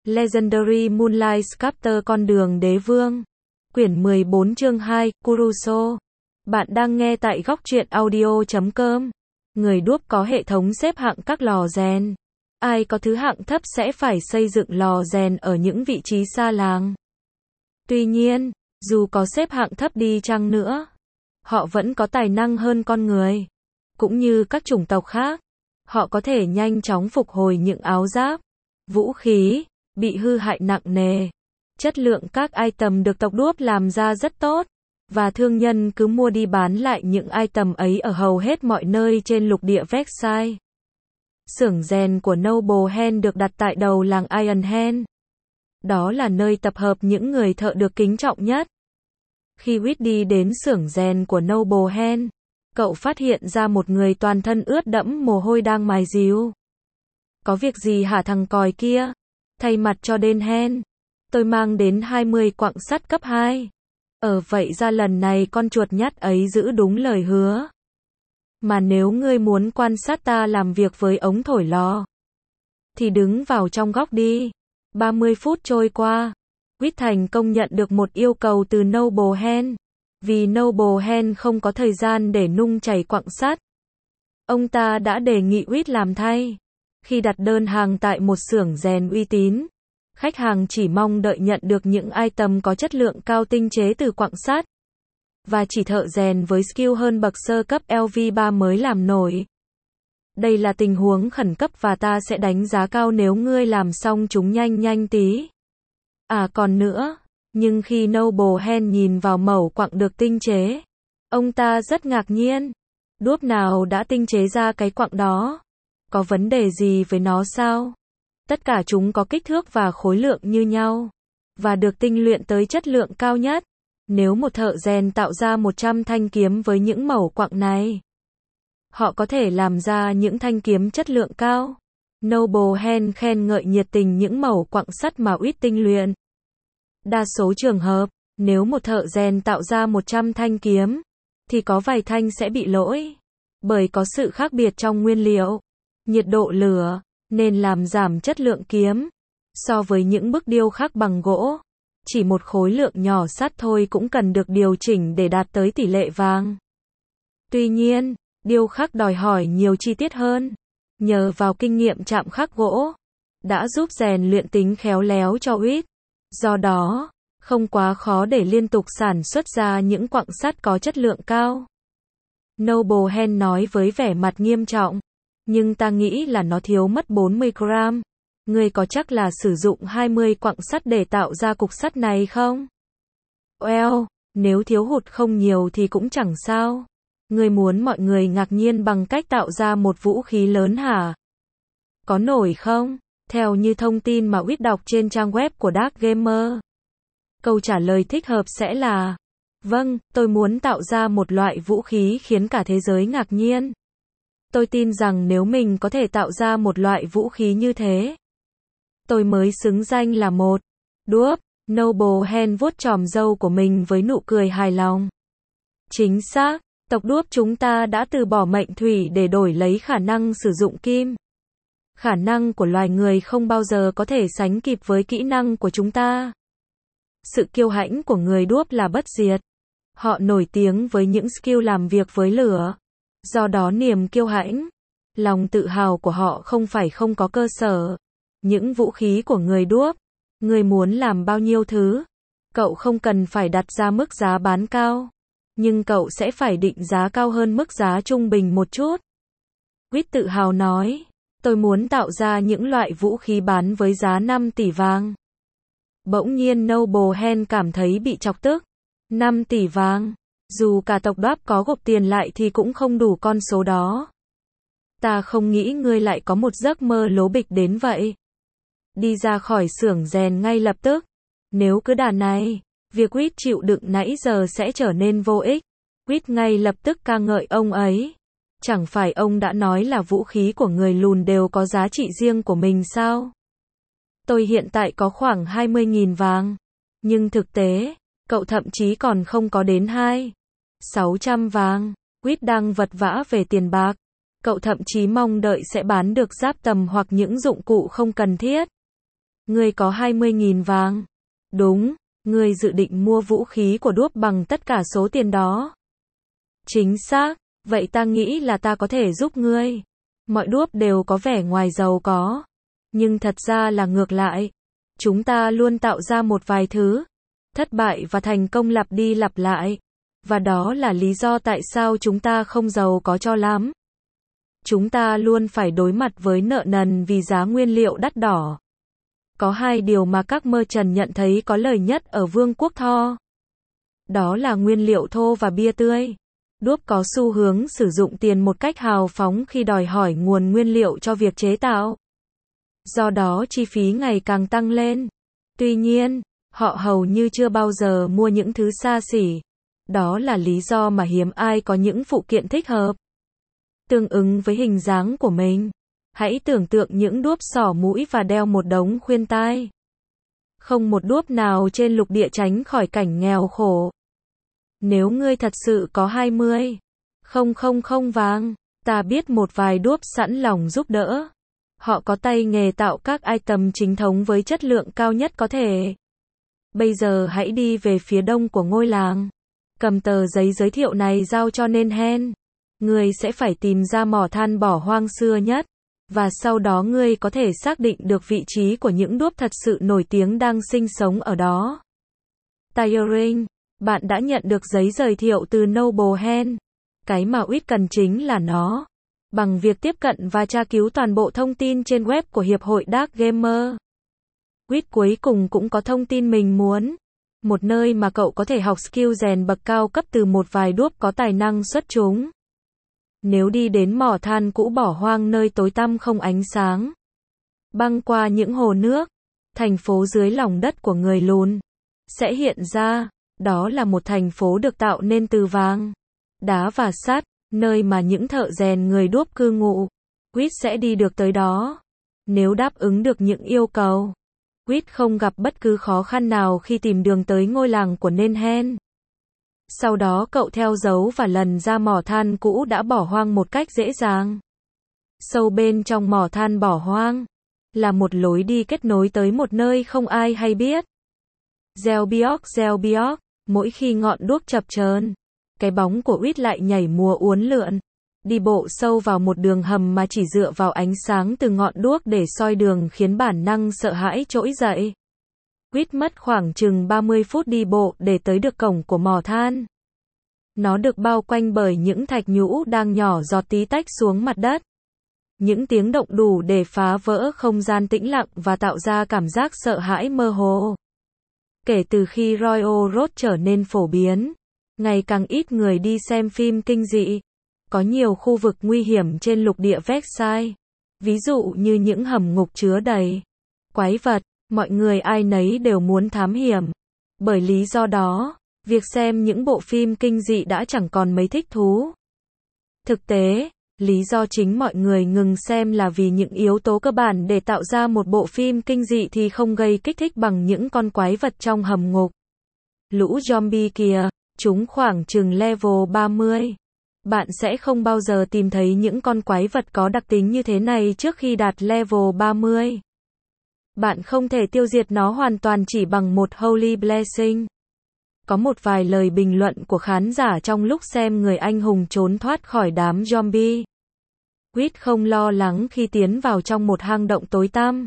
Legendary Moonlight Sculptor Con đường đế vương. Quyển 14 chương 2, Kuruso. Bạn đang nghe tại góc truyện audio.com. Người đuốc có hệ thống xếp hạng các lò rèn. Ai có thứ hạng thấp sẽ phải xây dựng lò rèn ở những vị trí xa làng. Tuy nhiên, dù có xếp hạng thấp đi chăng nữa, họ vẫn có tài năng hơn con người. Cũng như các chủng tộc khác, họ có thể nhanh chóng phục hồi những áo giáp, vũ khí bị hư hại nặng nề. Chất lượng các item được tộc đuốc làm ra rất tốt, và thương nhân cứ mua đi bán lại những item ấy ở hầu hết mọi nơi trên lục địa Vexai. Xưởng rèn của Noble Hand được đặt tại đầu làng Iron Hand. Đó là nơi tập hợp những người thợ được kính trọng nhất. Khi Whit đi đến xưởng rèn của Noble Hand, cậu phát hiện ra một người toàn thân ướt đẫm mồ hôi đang mài díu. Có việc gì hả thằng còi kia? Thay mặt cho Den Hand, tôi mang đến 20 quặng sắt cấp 2. Vậy ra lần này con chuột nhắt ấy giữ đúng lời hứa. Mà nếu ngươi muốn quan sát ta làm việc với ống thổi lò, thì đứng vào trong góc đi. 30 phút trôi qua, Whit thành công nhận được một yêu cầu từ Noble Hand. Vì Noble Hand không có thời gian để nung chảy quặng sắt, ông ta đã đề nghị Whit làm thay. Khi đặt đơn hàng tại một xưởng rèn uy tín, khách hàng chỉ mong đợi nhận được những item có chất lượng cao tinh chế từ quặng sắt. Và chỉ thợ rèn với skill hơn bậc sơ cấp LV3 mới làm nổi. Đây là tình huống khẩn cấp và ta sẽ đánh giá cao nếu ngươi làm xong chúng nhanh tí. Còn nữa, nhưng khi Noble Hand nhìn vào mẩu quặng được tinh chế, ông ta rất ngạc nhiên. Đuốc nào đã tinh chế ra cái quặng đó? Có vấn đề gì với nó sao? Tất cả chúng có kích thước và khối lượng như nhau, và được tinh luyện tới chất lượng cao nhất. Nếu một thợ rèn tạo ra 100 thanh kiếm với những mẩu quặng này, họ có thể làm ra những thanh kiếm chất lượng cao. Noble Hand khen ngợi nhiệt tình những mẩu quặng sắt mà Whit tinh luyện. Đa số trường hợp, nếu một thợ rèn tạo ra 100 thanh kiếm, thì có vài thanh sẽ bị lỗi. Bởi có sự khác biệt trong nguyên liệu, nhiệt độ lửa, nên làm giảm chất lượng kiếm. So với những bức điêu khắc bằng gỗ, chỉ một khối lượng nhỏ sắt thôi cũng cần được điều chỉnh để đạt tới tỷ lệ vàng. Tuy nhiên, điêu khắc đòi hỏi nhiều chi tiết hơn. Nhờ vào kinh nghiệm chạm khắc gỗ, đã giúp rèn luyện tính khéo léo cho Whit. Do đó, không quá khó để liên tục sản xuất ra những quặng sắt có chất lượng cao. Noble Hand nói với vẻ mặt nghiêm trọng. Nhưng ta nghĩ là nó thiếu mất 40 gram. Ngươi có chắc là sử dụng 20 quặng sắt để tạo ra cục sắt này không? Nếu thiếu hụt không nhiều thì cũng chẳng sao. Ngươi muốn mọi người ngạc nhiên bằng cách tạo ra một vũ khí lớn hả? Có nổi không? Theo như thông tin mà Whit đọc trên trang web của Dark Gamer, câu trả lời thích hợp sẽ là: vâng, tôi muốn tạo ra một loại vũ khí khiến cả thế giới ngạc nhiên. Tôi tin rằng nếu mình có thể tạo ra một loại vũ khí như thế, tôi mới xứng danh là một đuốc. Noble Hand vuốt chòm râu của mình với nụ cười hài lòng. Chính xác, tộc đuốc chúng ta đã từ bỏ mệnh thủy để đổi lấy khả năng sử dụng kim. Khả năng của loài người không bao giờ có thể sánh kịp với kỹ năng của chúng ta. Sự kiêu hãnh của người đuốc là bất diệt. Họ nổi tiếng với những skill làm việc với lửa. Do đó niềm kiêu hãnh, lòng tự hào của họ không phải không có cơ sở. Những vũ khí của người đuốc, người muốn làm bao nhiêu thứ, cậu không cần phải đặt ra mức giá bán cao, nhưng cậu sẽ phải định giá cao hơn mức giá trung bình một chút. Whit tự hào nói, tôi muốn tạo ra những loại vũ khí bán với giá 5 tỷ vàng. Bỗng nhiên Noble Hand cảm thấy bị chọc tức. 5 tỷ vàng, dù cả tộc đuốc có gộp tiền lại thì cũng không đủ con số đó. Ta không nghĩ ngươi lại có một giấc mơ lố bịch đến vậy. Đi ra khỏi xưởng rèn ngay lập tức. Nếu cứ đà này, việc Whit chịu đựng nãy giờ sẽ trở nên vô ích. Whit ngay lập tức ca ngợi ông ấy. Chẳng phải ông đã nói là vũ khí của người lùn đều có giá trị riêng của mình sao? Tôi hiện tại có khoảng 20.000 vàng. Nhưng thực tế, cậu thậm chí còn không có đến 600 vàng. Whit đang vật vã về tiền bạc. Cậu thậm chí mong đợi sẽ bán được giáp tầm hoặc những dụng cụ không cần thiết. Ngươi có 20.000 vàng. Đúng, ngươi dự định mua vũ khí của đuốc bằng tất cả số tiền đó. Chính xác, vậy ta nghĩ là ta có thể giúp ngươi. Mọi đuốc đều có vẻ ngoài giàu có. Nhưng thật ra là ngược lại. Chúng ta luôn tạo ra một vài thứ. Thất bại và thành công lặp đi lặp lại. Và đó là lý do tại sao chúng ta không giàu có cho lắm. Chúng ta luôn phải đối mặt với nợ nần vì giá nguyên liệu đắt đỏ. Có hai điều mà các merchant nhận thấy có lời nhất ở Vương quốc Thor. Đó là nguyên liệu thô và bia tươi. Đuốc có xu hướng sử dụng tiền một cách hào phóng khi đòi hỏi nguồn nguyên liệu cho việc chế tạo. Do đó chi phí ngày càng tăng lên. Tuy nhiên, họ hầu như chưa bao giờ mua những thứ xa xỉ. Đó là lý do mà hiếm ai có những phụ kiện thích hợp. Tương ứng với hình dáng của mình. Hãy tưởng tượng những đuốc xỏ mũi và đeo một đống khuyên tai. Không một đuốc nào trên lục địa tránh khỏi cảnh nghèo khổ. Nếu ngươi thật sự có 20.000 vàng, ta biết một vài đuốc sẵn lòng giúp đỡ. Họ có tay nghề tạo các item chính thống với chất lượng cao nhất có thể. Bây giờ hãy đi về phía đông của ngôi làng. Cầm tờ giấy giới thiệu này giao cho Nenhen. Ngươi sẽ phải tìm ra mỏ than bỏ hoang xưa nhất. Và sau đó ngươi có thể xác định được vị trí của những đuốc thật sự nổi tiếng đang sinh sống ở đó. Tiring, bạn đã nhận được giấy giới thiệu từ Noble Hen. Cái mà Wit cần chính là nó. Bằng việc tiếp cận và tra cứu toàn bộ thông tin trên web của Hiệp hội Dark Gamer. Wit cuối cùng cũng có thông tin mình muốn. Một nơi mà cậu có thể học skill rèn bậc cao cấp từ một vài đuốc có tài năng xuất chúng. Nếu đi đến mỏ than cũ bỏ hoang nơi tối tăm không ánh sáng, băng qua những hồ nước, thành phố dưới lòng đất của người lùn sẽ hiện ra. Đó là một thành phố được tạo nên từ vàng, đá và sắt, nơi mà những thợ rèn người đuốc cư ngụ. Wit sẽ đi được tới đó. Nếu đáp ứng được những yêu cầu, Wit không gặp bất cứ khó khăn nào khi tìm đường tới ngôi làng của Nenhen. Sau đó cậu theo dấu và lần ra mỏ than cũ đã bỏ hoang một cách dễ dàng. Sâu bên trong mỏ than bỏ hoang là một lối đi kết nối tới một nơi không ai hay biết. Zelbiok, mỗi khi ngọn đuốc chập chờn, cái bóng của Wit lại nhảy múa uốn lượn, đi bộ sâu vào một đường hầm mà chỉ dựa vào ánh sáng từ ngọn đuốc để soi đường khiến bản năng sợ hãi trỗi dậy. Wit mất khoảng chừng 30 phút đi bộ để tới được cổng của mỏ than. Nó được bao quanh bởi những thạch nhũ đang nhỏ giọt tí tách xuống mặt đất. Những tiếng động đủ để phá vỡ không gian tĩnh lặng và tạo ra cảm giác sợ hãi mơ hồ. Kể từ khi Royal Road trở nên phổ biến, ngày càng ít người đi xem phim kinh dị. Có nhiều khu vực nguy hiểm trên lục địa Vexai. Ví dụ như những hầm ngục chứa đầy quái vật. Mọi người ai nấy đều muốn thám hiểm. Bởi lý do đó, việc xem những bộ phim kinh dị đã chẳng còn mấy thích thú. Thực tế, lý do chính mọi người ngừng xem là vì những yếu tố cơ bản để tạo ra một bộ phim kinh dị thì không gây kích thích bằng những con quái vật trong hầm ngục. Lũ zombie kìa, chúng khoảng chừng level 30. Bạn sẽ không bao giờ tìm thấy những con quái vật có đặc tính như thế này trước khi đạt level 30. Bạn không thể tiêu diệt nó hoàn toàn chỉ bằng một Holy Blessing. Có một vài lời bình luận của khán giả trong lúc xem người anh hùng trốn thoát khỏi đám zombie. Wit không lo lắng khi tiến vào trong một hang động tối tăm.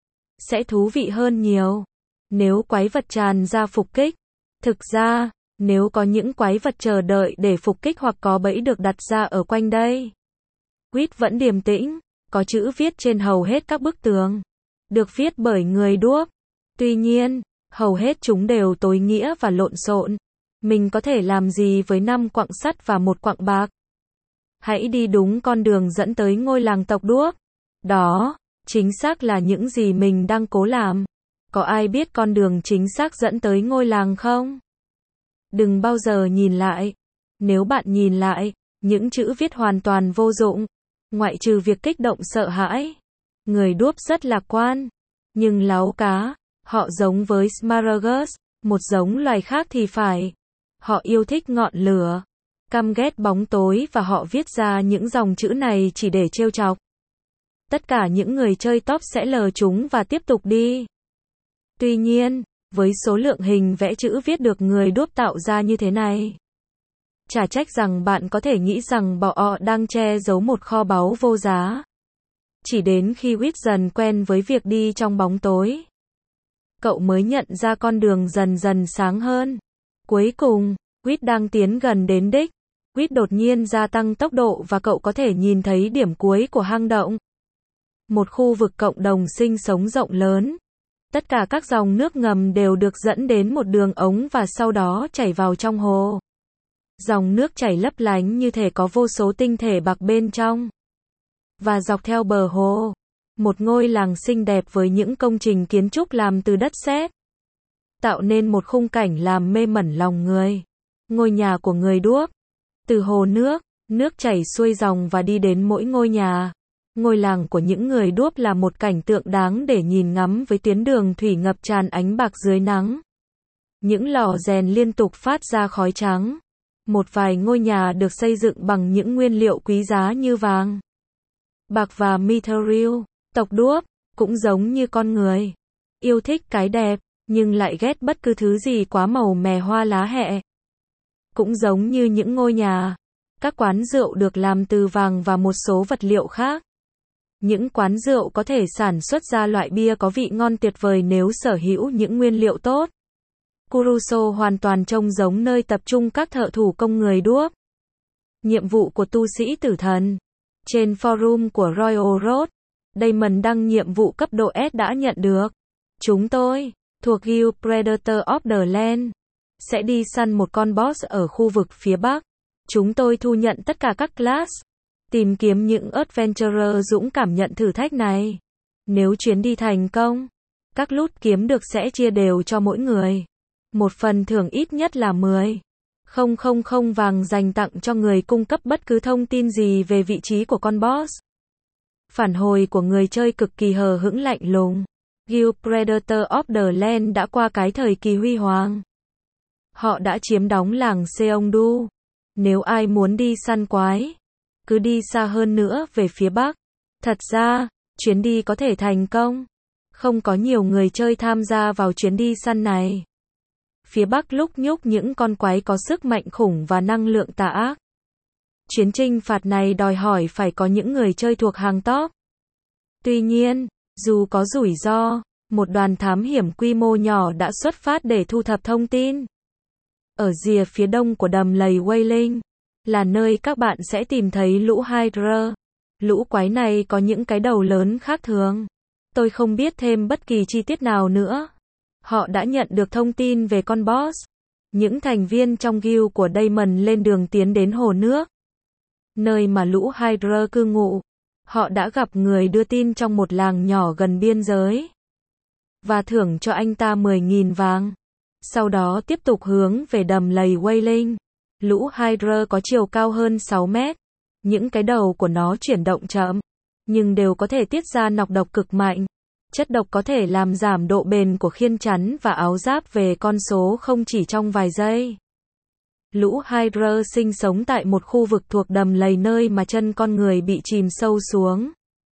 Sẽ thú vị hơn nhiều nếu quái vật tràn ra phục kích. Thực ra, nếu có những quái vật chờ đợi để phục kích hoặc có bẫy được đặt ra ở quanh đây. Wit vẫn điềm tĩnh, có chữ viết trên hầu hết các bức tường. Được viết bởi người đuốc. Tuy nhiên, hầu hết chúng đều tối nghĩa và lộn xộn. Mình có thể làm gì với 5 quặng sắt và 1 quặng bạc? Hãy đi đúng con đường dẫn tới ngôi làng tộc đuốc. Đó, chính xác là những gì mình đang cố làm. Có ai biết con đường chính xác dẫn tới ngôi làng không? Đừng bao giờ nhìn lại. Nếu bạn nhìn lại, những chữ viết hoàn toàn vô dụng. Ngoại trừ việc kích động sợ hãi. Người đuốc rất lạc quan, nhưng láu cá. Họ giống với Smaragdus, một giống loài khác thì phải. Họ yêu thích ngọn lửa, căm ghét bóng tối và họ viết ra những dòng chữ này chỉ để trêu chọc. Tất cả những người chơi top sẽ lờ chúng và tiếp tục đi. Tuy nhiên, với số lượng hình vẽ chữ viết được người đuốc tạo ra như thế này, chả trách rằng bạn có thể nghĩ rằng Boao đang che giấu một kho báu vô giá. Chỉ đến khi Wit dần quen với việc đi trong bóng tối, cậu mới nhận ra con đường dần dần sáng hơn. Cuối cùng, Wit đang tiến gần đến đích. Wit đột nhiên gia tăng tốc độ và cậu có thể nhìn thấy điểm cuối của hang động. Một khu vực cộng đồng sinh sống rộng lớn. Tất cả các dòng nước ngầm đều được dẫn đến một đường ống và sau đó chảy vào trong hồ. Dòng nước chảy lấp lánh như thể có vô số tinh thể bạc bên trong. Và dọc theo bờ hồ, một ngôi làng xinh đẹp với những công trình kiến trúc làm từ đất sét, tạo nên một khung cảnh làm mê mẩn lòng người. Ngôi nhà của người đuốc. Từ hồ nước, nước chảy xuôi dòng và đi đến mỗi ngôi nhà. Ngôi làng của những người đuốc là một cảnh tượng đáng để nhìn ngắm với tuyến đường thủy ngập tràn ánh bạc dưới nắng. Những lò rèn liên tục phát ra khói trắng. Một vài ngôi nhà được xây dựng bằng những nguyên liệu quý giá như vàng, bạc và mithril. Tộc đuốc cũng giống như con người, yêu thích cái đẹp, nhưng lại ghét bất cứ thứ gì quá màu mè hoa lá hẹ. Cũng giống như những ngôi nhà, các quán rượu được làm từ vàng và một số vật liệu khác. Những quán rượu có thể sản xuất ra loại bia có vị ngon tuyệt vời nếu sở hữu những nguyên liệu tốt. Kuruso hoàn toàn trông giống nơi tập trung các thợ thủ công người đuốc. Nhiệm vụ của tu sĩ tử thần. Trên forum của Royal Road, Damon đăng nhiệm vụ cấp độ S đã nhận được. Chúng tôi, thuộc Guild Predator of the Land, sẽ đi săn một con boss ở khu vực phía Bắc. Chúng tôi thu nhận tất cả các class. Tìm kiếm những adventurer dũng cảm nhận thử thách này. Nếu chuyến đi thành công, các loot kiếm được sẽ chia đều cho mỗi người. Một phần thưởng ít nhất là 10,000 vàng dành tặng cho người cung cấp bất cứ thông tin gì về vị trí của con boss. Phản hồi của người chơi cực kỳ hờ hững lạnh lùng. Guild Predator of the Land đã qua cái thời kỳ huy hoàng. Họ đã chiếm đóng làng Seongdu. Nếu ai muốn đi săn quái, cứ đi xa hơn nữa về phía Bắc. Thật ra, chuyến đi có thể thành công. Không có nhiều người chơi tham gia vào chuyến đi săn này. Phía Bắc lúc nhúc những con quái có sức mạnh khủng và năng lượng tà ác. Chuyến chinh phạt này đòi hỏi phải có những người chơi thuộc hàng top. Tuy nhiên, dù có rủi ro, một đoàn thám hiểm quy mô nhỏ đã xuất phát để thu thập thông tin. Ở rìa phía đông của đầm lầy Wailing, là nơi các bạn sẽ tìm thấy lũ Hydra. Lũ quái này có những cái đầu lớn khác thường. Tôi không biết thêm bất kỳ chi tiết nào nữa. Họ đã nhận được thông tin về con boss. Những thành viên trong guild của Damon lên đường tiến đến hồ nước, nơi mà lũ Hydra cư ngụ. Họ đã gặp người đưa tin trong một làng nhỏ gần biên giới, và thưởng cho anh ta 10.000 vàng. Sau đó tiếp tục hướng về đầm lầy Wailing. Lũ Hydra có chiều cao hơn 6 mét. Những cái đầu của nó chuyển động chậm, nhưng đều có thể tiết ra nọc độc cực mạnh. Chất độc có thể làm giảm độ bền của khiên chắn và áo giáp về con số không chỉ trong vài giây. Lũ Hydra sinh sống tại một khu vực thuộc đầm lầy nơi mà chân con người bị chìm sâu xuống.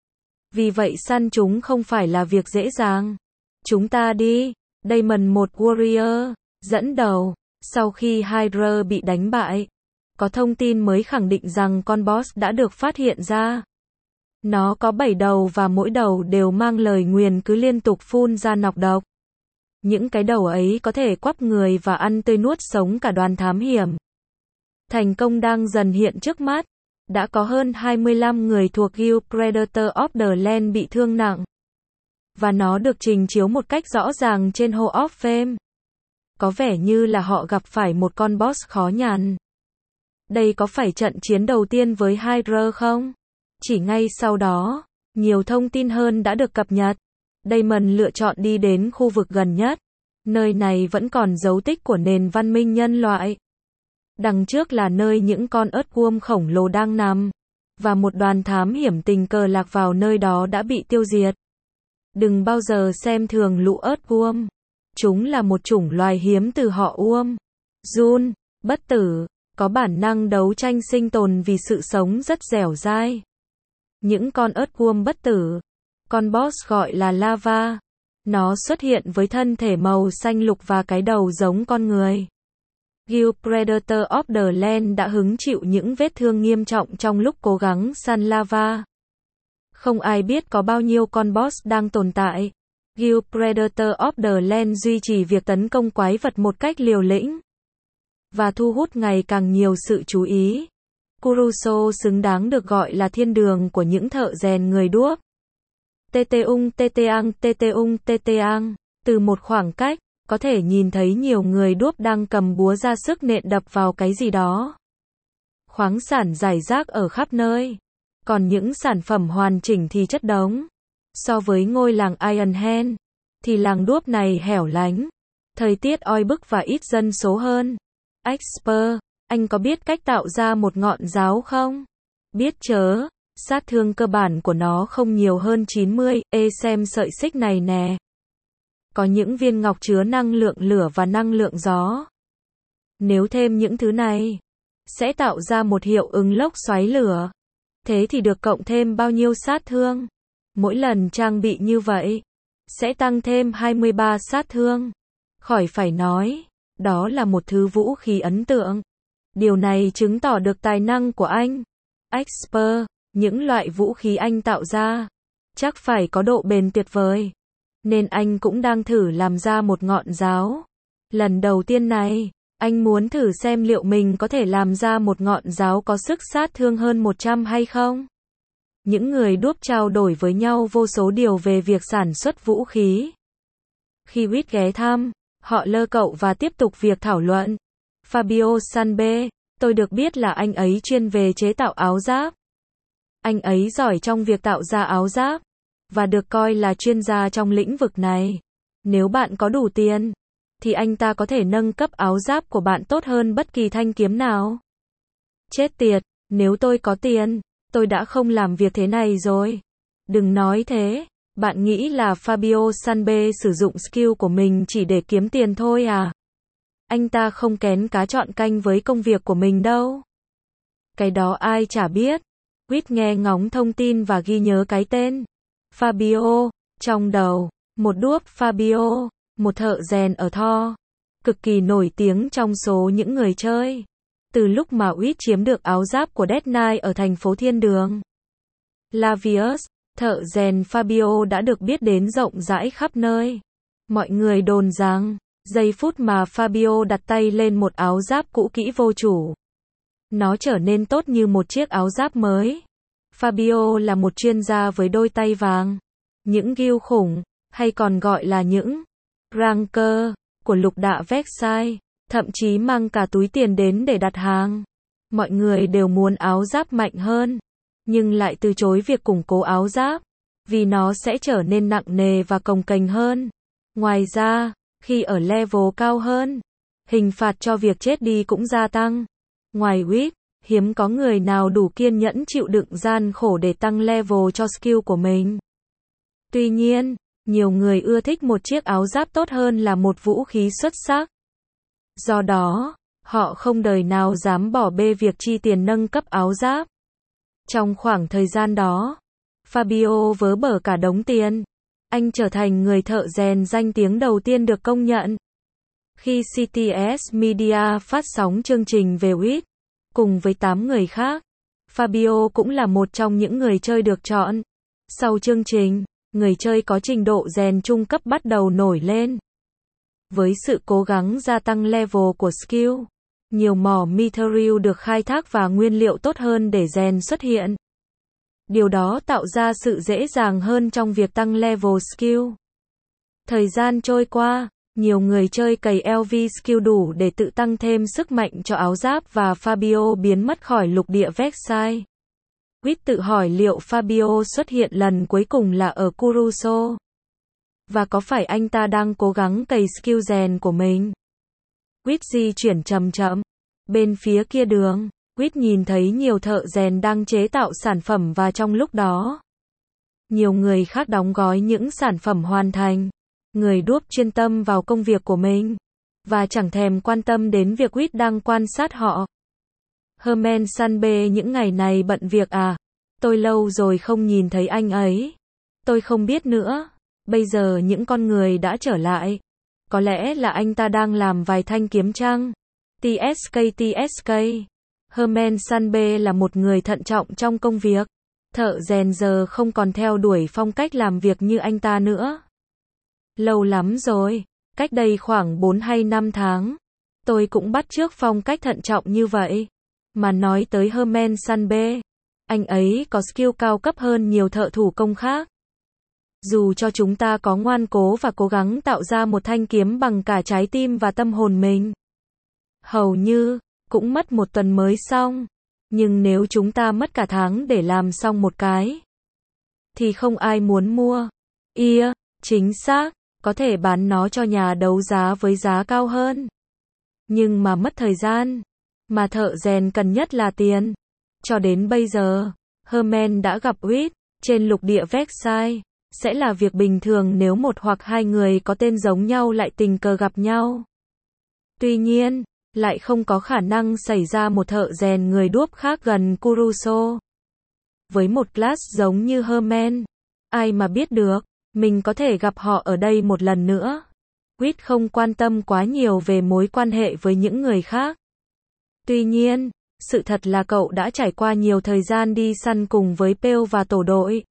Vì vậy săn chúng không phải là việc dễ dàng. Chúng ta đi. Damon, một warrior, dẫn đầu. Sau khi Hydra bị đánh bại, có thông tin mới khẳng định rằng con boss đã được phát hiện ra. Nó có 7 đầu và mỗi đầu đều mang lời nguyền cứ liên tục phun ra nọc độc. Những cái đầu ấy có thể quắp người và ăn tươi nuốt sống cả đoàn thám hiểm. Thành công đang dần hiện trước mắt. Đã có hơn 25 người thuộc Guild Predator of the Land bị thương nặng. Và nó được trình chiếu một cách rõ ràng trên Hall of Fame. Có vẻ như là họ gặp phải một con boss khó nhằn. Đây có phải trận chiến đầu tiên với Hydra không? Chỉ ngay sau đó, nhiều thông tin hơn đã được cập nhật. Damon lựa chọn đi đến khu vực gần nhất. Nơi này vẫn còn dấu tích của nền văn minh nhân loại. Đằng trước là nơi những con earthworm khổng lồ đang nằm. Và một đoàn thám hiểm tình cờ lạc vào nơi đó đã bị tiêu diệt. Đừng bao giờ xem thường lũ earthworm. Chúng là một chủng loài hiếm từ họ Uom. Jun, bất tử, có bản năng đấu tranh sinh tồn vì sự sống rất dẻo dai. Những con earthworm bất tử. Con boss gọi là lava. Nó xuất hiện với thân thể màu xanh lục và cái đầu giống con người. Gil Predator of the Land đã hứng chịu những vết thương nghiêm trọng trong lúc cố gắng săn lava. Không ai biết có bao nhiêu con boss đang tồn tại. Gil Predator of the Land duy trì việc tấn công quái vật một cách liều lĩnh và thu hút ngày càng nhiều sự chú ý. Kuruso xứng đáng được gọi là thiên đường của những thợ rèn người đuốc. Teteung. Từ một khoảng cách, có thể nhìn thấy nhiều người đuốc đang cầm búa ra sức nện đập vào cái gì đó. Khoáng sản rải rác ở khắp nơi. Còn những sản phẩm hoàn chỉnh thì chất đống. So với ngôi làng Ironhand, thì làng đuốc này hẻo lánh. Thời tiết oi bức và ít dân số hơn. Expert, anh có biết cách tạo ra một ngọn giáo không? Biết chớ, sát thương cơ bản của nó không nhiều hơn 90, xem sợi xích này nè. Có những viên ngọc chứa năng lượng lửa và năng lượng gió. Nếu thêm những thứ này, sẽ tạo ra một hiệu ứng lốc xoáy lửa. Thế thì được cộng thêm bao nhiêu sát thương? Mỗi lần trang bị như vậy, sẽ tăng thêm 23 sát thương. Khỏi phải nói, đó là một thứ vũ khí ấn tượng. Điều này chứng tỏ được tài năng của anh. Expert, những loại vũ khí anh tạo ra, chắc phải có độ bền tuyệt vời. Nên anh cũng đang thử làm ra một ngọn giáo. Lần đầu tiên này, anh muốn thử xem liệu mình có thể làm ra một ngọn giáo có sức sát thương hơn 100 hay không. Những người đuốc trao đổi với nhau vô số điều về việc sản xuất vũ khí. Khi Whit ghé thăm, họ lơ cậu và tiếp tục việc thảo luận. Fabio Sanbe, tôi được biết là anh ấy chuyên về chế tạo áo giáp. Anh ấy giỏi trong việc tạo ra áo giáp, và được coi là chuyên gia trong lĩnh vực này. Nếu bạn có đủ tiền, thì anh ta có thể nâng cấp áo giáp của bạn tốt hơn bất kỳ thanh kiếm nào. Chết tiệt, nếu tôi có tiền, tôi đã không làm việc thế này rồi. Đừng nói thế, bạn nghĩ là Fabio Sanbe sử dụng skill của mình chỉ để kiếm tiền thôi à? Anh ta không kén cá chọn canh với công việc của mình đâu. Cái đó ai chả biết. Whit nghe ngóng thông tin và ghi nhớ cái tên Fabio trong đầu. Một đuốc Fabio, một thợ rèn ở Thor, cực kỳ nổi tiếng trong số những người chơi. Từ lúc mà Whit chiếm được áo giáp của Death Knight ở thành phố Thiên Đường Lavius, thợ rèn Fabio đã được biết đến rộng rãi khắp nơi. Mọi người đồn rằng, giây phút mà Fabio đặt tay lên một áo giáp cũ kỹ vô chủ, nó trở nên tốt như một chiếc áo giáp mới. Fabio là một chuyên gia với đôi tay vàng. Những guild khủng, hay còn gọi là những ranker, của lục địa Versailles, thậm chí mang cả túi tiền đến để đặt hàng. Mọi người đều muốn áo giáp mạnh hơn, nhưng lại từ chối việc củng cố áo giáp, vì nó sẽ trở nên nặng nề và cồng kềnh hơn. Ngoài ra, khi ở level cao hơn, hình phạt cho việc chết đi cũng gia tăng. Ngoài Whit, hiếm có người nào đủ kiên nhẫn chịu đựng gian khổ để tăng level cho skill của mình. Tuy nhiên, nhiều người ưa thích một chiếc áo giáp tốt hơn là một vũ khí xuất sắc. Do đó, họ không đời nào dám bỏ bê việc chi tiền nâng cấp áo giáp. Trong khoảng thời gian đó, Fabio vớ bở cả đống tiền. Anh trở thành người thợ rèn danh tiếng đầu tiên được công nhận. Khi CTS Media phát sóng chương trình về Whit, cùng với 8 người khác, Fabio cũng là một trong những người chơi được chọn. Sau chương trình, người chơi có trình độ rèn trung cấp bắt đầu nổi lên. Với sự cố gắng gia tăng level của skill, nhiều mỏ mithril được khai thác và nguyên liệu tốt hơn để rèn xuất hiện. Điều đó tạo ra sự dễ dàng hơn trong việc tăng level skill. Thời gian trôi qua, nhiều người chơi cày LV skill đủ để tự tăng thêm sức mạnh cho áo giáp và Fabio biến mất khỏi lục địa Versailles. Whit tự hỏi liệu Fabio xuất hiện lần cuối cùng là ở Kuruso. Và có phải anh ta đang cố gắng cày skill rèn của mình? Whit di chuyển chậm chậm. Bên phía kia đường, Whit nhìn thấy nhiều thợ rèn đang chế tạo sản phẩm và trong lúc đó, nhiều người khác đóng gói những sản phẩm hoàn thành. Người đuốc chuyên tâm vào công việc của mình, và chẳng thèm quan tâm đến việc Whit đang quan sát họ. Herman Sanbe những ngày này bận việc à? Tôi lâu rồi không nhìn thấy anh ấy. Tôi không biết nữa. Bây giờ những con người đã trở lại. Có lẽ là anh ta đang làm vài thanh kiếm chăng? TSK. Herman Sanbe là một người thận trọng trong công việc. Thợ rèn giờ không còn theo đuổi phong cách làm việc như anh ta nữa. Lâu lắm rồi, cách đây khoảng 4 hay 5 tháng, tôi cũng bắt chước phong cách thận trọng như vậy. Mà nói tới Herman Sanbe, anh ấy có skill cao cấp hơn nhiều thợ thủ công khác. Dù cho chúng ta có ngoan cố và cố gắng tạo ra một thanh kiếm bằng cả trái tim và tâm hồn mình, hầu như cũng mất một tuần mới xong. Nhưng nếu chúng ta mất cả tháng để làm xong một cái, thì không ai muốn mua. Chính xác, có thể bán nó cho nhà đấu giá với giá cao hơn. Nhưng mà mất thời gian, mà thợ rèn cần nhất là tiền. Cho đến bây giờ, Herman đã gặp Whit trên lục địa Versailles. Sẽ là việc bình thường nếu một hoặc hai người có tên giống nhau lại tình cờ gặp nhau. Tuy nhiên, lại không có khả năng xảy ra một thợ rèn người đuốc khác gần Kuruso. Với một class giống như Herman, ai mà biết được, mình có thể gặp họ ở đây một lần nữa. Whit không quan tâm quá nhiều về mối quan hệ với những người khác. Tuy nhiên, sự thật là cậu đã trải qua nhiều thời gian đi săn cùng với Pale và tổ đội.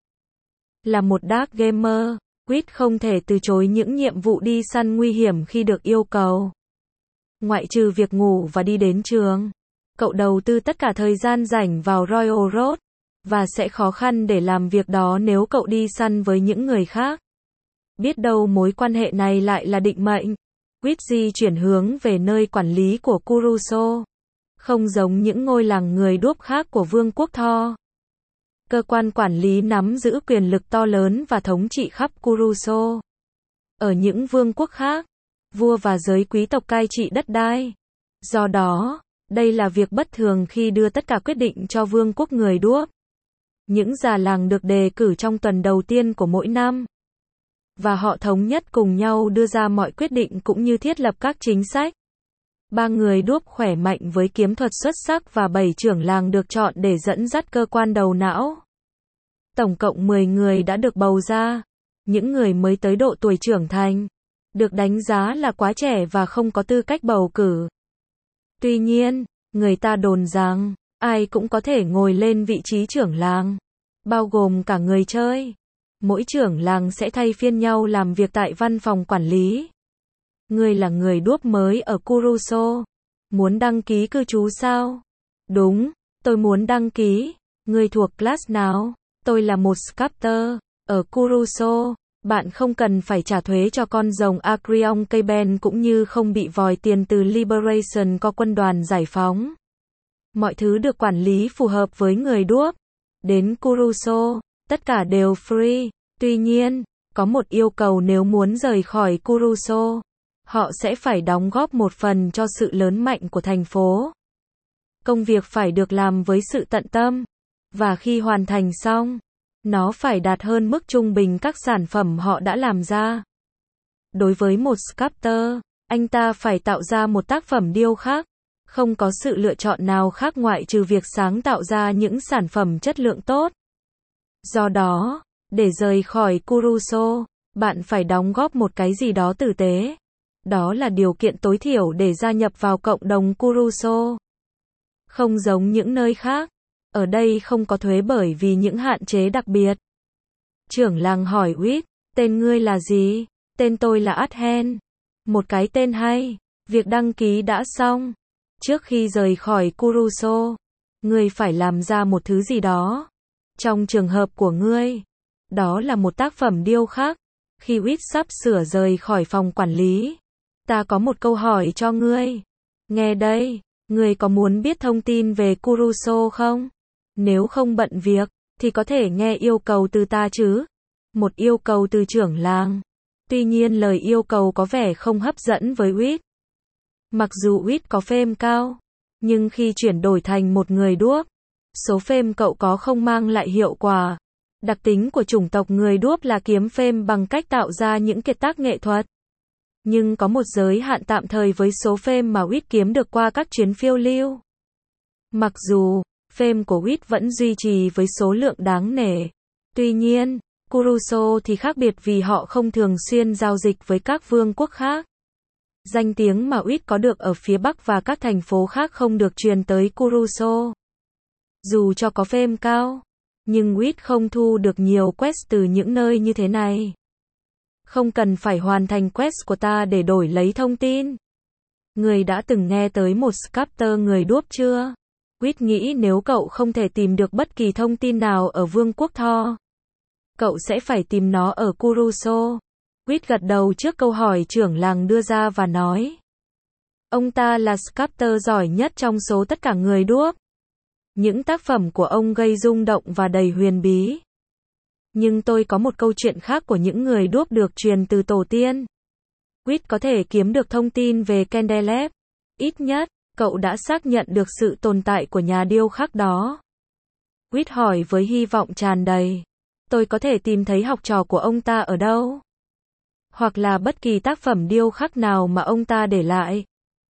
Là một dark gamer, Whit không thể từ chối những nhiệm vụ đi săn nguy hiểm khi được yêu cầu. Ngoại trừ việc ngủ và đi đến trường, cậu đầu tư tất cả thời gian rảnh vào Royal Road, và sẽ khó khăn để làm việc đó nếu cậu đi săn với những người khác. Biết đâu mối quan hệ này lại là định mệnh. Whit di chuyển hướng về nơi quản lý của Kuruso. Không giống những ngôi làng người đuốc khác của Vương quốc Thor. Cơ quan quản lý nắm giữ quyền lực to lớn và thống trị khắp Kuruso. Ở những vương quốc khác, vua và giới quý tộc cai trị đất đai. Do đó, đây là việc bất thường khi đưa tất cả quyết định cho vương quốc người đuốc. Những già làng được đề cử trong tuần đầu tiên của mỗi năm. Và họ thống nhất cùng nhau đưa ra mọi quyết định cũng như thiết lập các chính sách. 3 người đuốc khỏe mạnh với kiếm thuật xuất sắc và 7 trưởng làng được chọn để dẫn dắt cơ quan đầu não. Tổng cộng 10 người đã được bầu ra. Những người mới tới độ tuổi trưởng thành, được đánh giá là quá trẻ và không có tư cách bầu cử. Tuy nhiên, người ta đồn rằng, ai cũng có thể ngồi lên vị trí trưởng làng, bao gồm cả người chơi. Mỗi trưởng làng sẽ thay phiên nhau làm việc tại văn phòng quản lý. Ngươi là người đuốc mới ở Kuruso. Muốn đăng ký cư trú sao? Đúng, tôi muốn đăng ký. Ngươi thuộc class nào? Tôi là một sculptor. Ở Kuruso, bạn không cần phải trả thuế cho con rồng Acreon Keiben cũng như không bị vòi tiền từ Liberation có quân đoàn giải phóng. Mọi thứ được quản lý phù hợp với người đuốc. Đến Kuruso, tất cả đều free. Tuy nhiên, có một yêu cầu nếu muốn rời khỏi Kuruso. Họ sẽ phải đóng góp một phần cho sự lớn mạnh của thành phố. Công việc phải được làm với sự tận tâm. Và khi hoàn thành xong, nó phải đạt hơn mức trung bình các sản phẩm họ đã làm ra. Đối với một sculptor, anh ta phải tạo ra một tác phẩm điêu khắc. Không có sự lựa chọn nào khác ngoại trừ việc sáng tạo ra những sản phẩm chất lượng tốt. Do đó, để rời khỏi Kuruso, bạn phải đóng góp một cái gì đó tử tế. Đó là điều kiện tối thiểu để gia nhập vào cộng đồng Kuruso. Không giống những nơi khác, ở đây không có thuế bởi vì những hạn chế đặc biệt. Trưởng làng hỏi Whit, tên ngươi là gì? Tên tôi là Adhen. Một cái tên hay. Việc đăng ký đã xong. Trước khi rời khỏi Kuruso, ngươi phải làm ra một thứ gì đó. Trong trường hợp của ngươi, đó là một tác phẩm điêu khắc. Khi Whit sắp sửa rời khỏi phòng quản lý, ta có một câu hỏi cho ngươi. Nghe đây, ngươi có muốn biết thông tin về Kuruso không? Nếu không bận việc, thì có thể nghe yêu cầu từ ta chứ? Một yêu cầu từ trưởng làng. Tuy nhiên lời yêu cầu có vẻ không hấp dẫn với Whit. Mặc dù Whit có fame cao, nhưng khi chuyển đổi thành một người đuốc, số fame cậu có không mang lại hiệu quả. Đặc tính của chủng tộc người đuốc là kiếm fame bằng cách tạo ra những kiệt tác nghệ thuật. Nhưng có một giới hạn tạm thời với số fame mà Whit kiếm được qua các chuyến phiêu lưu. Mặc dù, fame của Whit vẫn duy trì với số lượng đáng nể. Tuy nhiên, Kuruso thì khác biệt vì họ không thường xuyên giao dịch với các vương quốc khác. Danh tiếng mà Uýt có được ở phía Bắc và các thành phố khác không được truyền tới Kuruso. Dù cho có fame cao, nhưng Uýt không thu được nhiều quest từ những nơi như thế này. Không cần phải hoàn thành quest của ta để đổi lấy thông tin. Người đã từng nghe tới một sculptor người đuốc chưa? Uýt nghĩ nếu cậu không thể tìm được bất kỳ thông tin nào ở Vương quốc Thor, cậu sẽ phải tìm nó ở Kuruso. Uýt gật đầu trước câu hỏi trưởng làng đưa ra và nói. Ông ta là sculptor giỏi nhất trong số tất cả người đuốc. Những tác phẩm của ông gây rung động và đầy huyền bí. Nhưng tôi có một câu chuyện khác của những người đuốc được truyền từ tổ tiên. Uýt có thể kiếm được thông tin về Candeleb. Ít nhất, cậu đã xác nhận được sự tồn tại của nhà điêu khắc đó. Uýt hỏi với hy vọng tràn đầy. Tôi có thể tìm thấy học trò của ông ta ở đâu? Hoặc là bất kỳ tác phẩm điêu khắc nào mà ông ta để lại.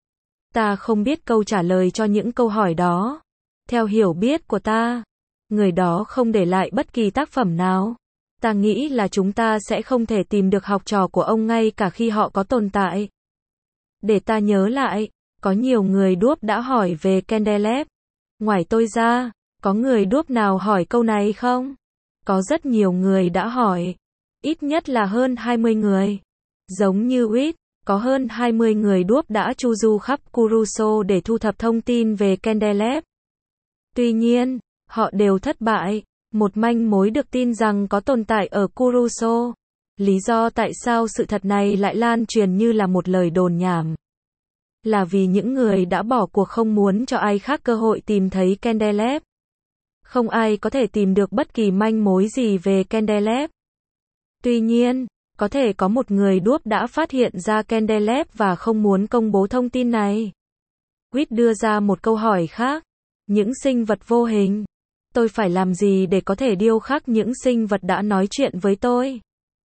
Ta không biết câu trả lời cho những câu hỏi đó. Theo hiểu biết của ta, người đó không để lại bất kỳ tác phẩm nào. Ta nghĩ là chúng ta sẽ không thể tìm được học trò của ông ngay cả khi họ có tồn tại. Để ta nhớ lại, có nhiều người đuốc đã hỏi về Candeleb. Ngoài tôi ra, có người đuốc nào hỏi câu này không? Có rất nhiều người đã hỏi. Ít nhất là hơn 20 người. Giống như Uýt, có hơn 20 người đuốc đã chu du khắp Kuruso để thu thập thông tin về Candeleb. Tuy nhiên, họ đều thất bại. Một manh mối được tin rằng có tồn tại ở Kuruso. Lý do tại sao sự thật này lại lan truyền như là một lời đồn nhảm. Là vì những người đã bỏ cuộc không muốn cho ai khác cơ hội tìm thấy Candeleb. Không ai có thể tìm được bất kỳ manh mối gì về Candeleb. Tuy nhiên, có thể có một người đuốc đã phát hiện ra Candeleb và không muốn công bố thông tin này. Uýt đưa ra một câu hỏi khác. Những sinh vật vô hình. Tôi phải làm gì để có thể điêu khắc những sinh vật đã nói chuyện với tôi?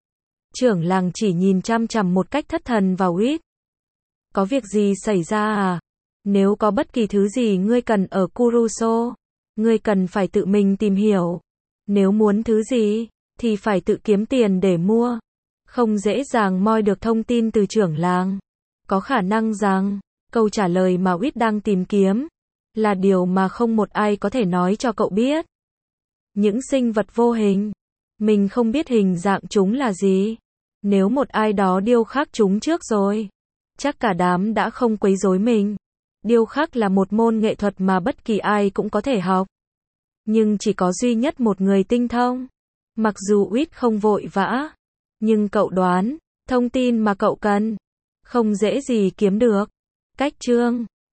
Trưởng làng chỉ nhìn chăm chằm một cách thất thần vào Uýt. Có việc gì xảy ra à? Nếu có bất kỳ thứ gì ngươi cần ở Kuruso, ngươi cần phải tự mình tìm hiểu. Nếu muốn thứ gì, thì phải tự kiếm tiền để mua. Không dễ dàng moi được thông tin từ trưởng làng. Có khả năng rằng, câu trả lời mà Uýt đang tìm kiếm, là điều mà không một ai có thể nói cho cậu biết. Những sinh vật vô hình. Mình không biết hình dạng chúng là gì. Nếu một ai đó điêu khắc chúng trước rồi, chắc cả đám đã không quấy rối mình. Điêu khắc là một môn nghệ thuật mà bất kỳ ai cũng có thể học. Nhưng chỉ có duy nhất một người tinh thông. Mặc dù Uýt không vội vã, nhưng cậu đoán, thông tin mà cậu cần, không dễ gì kiếm được. Cách chương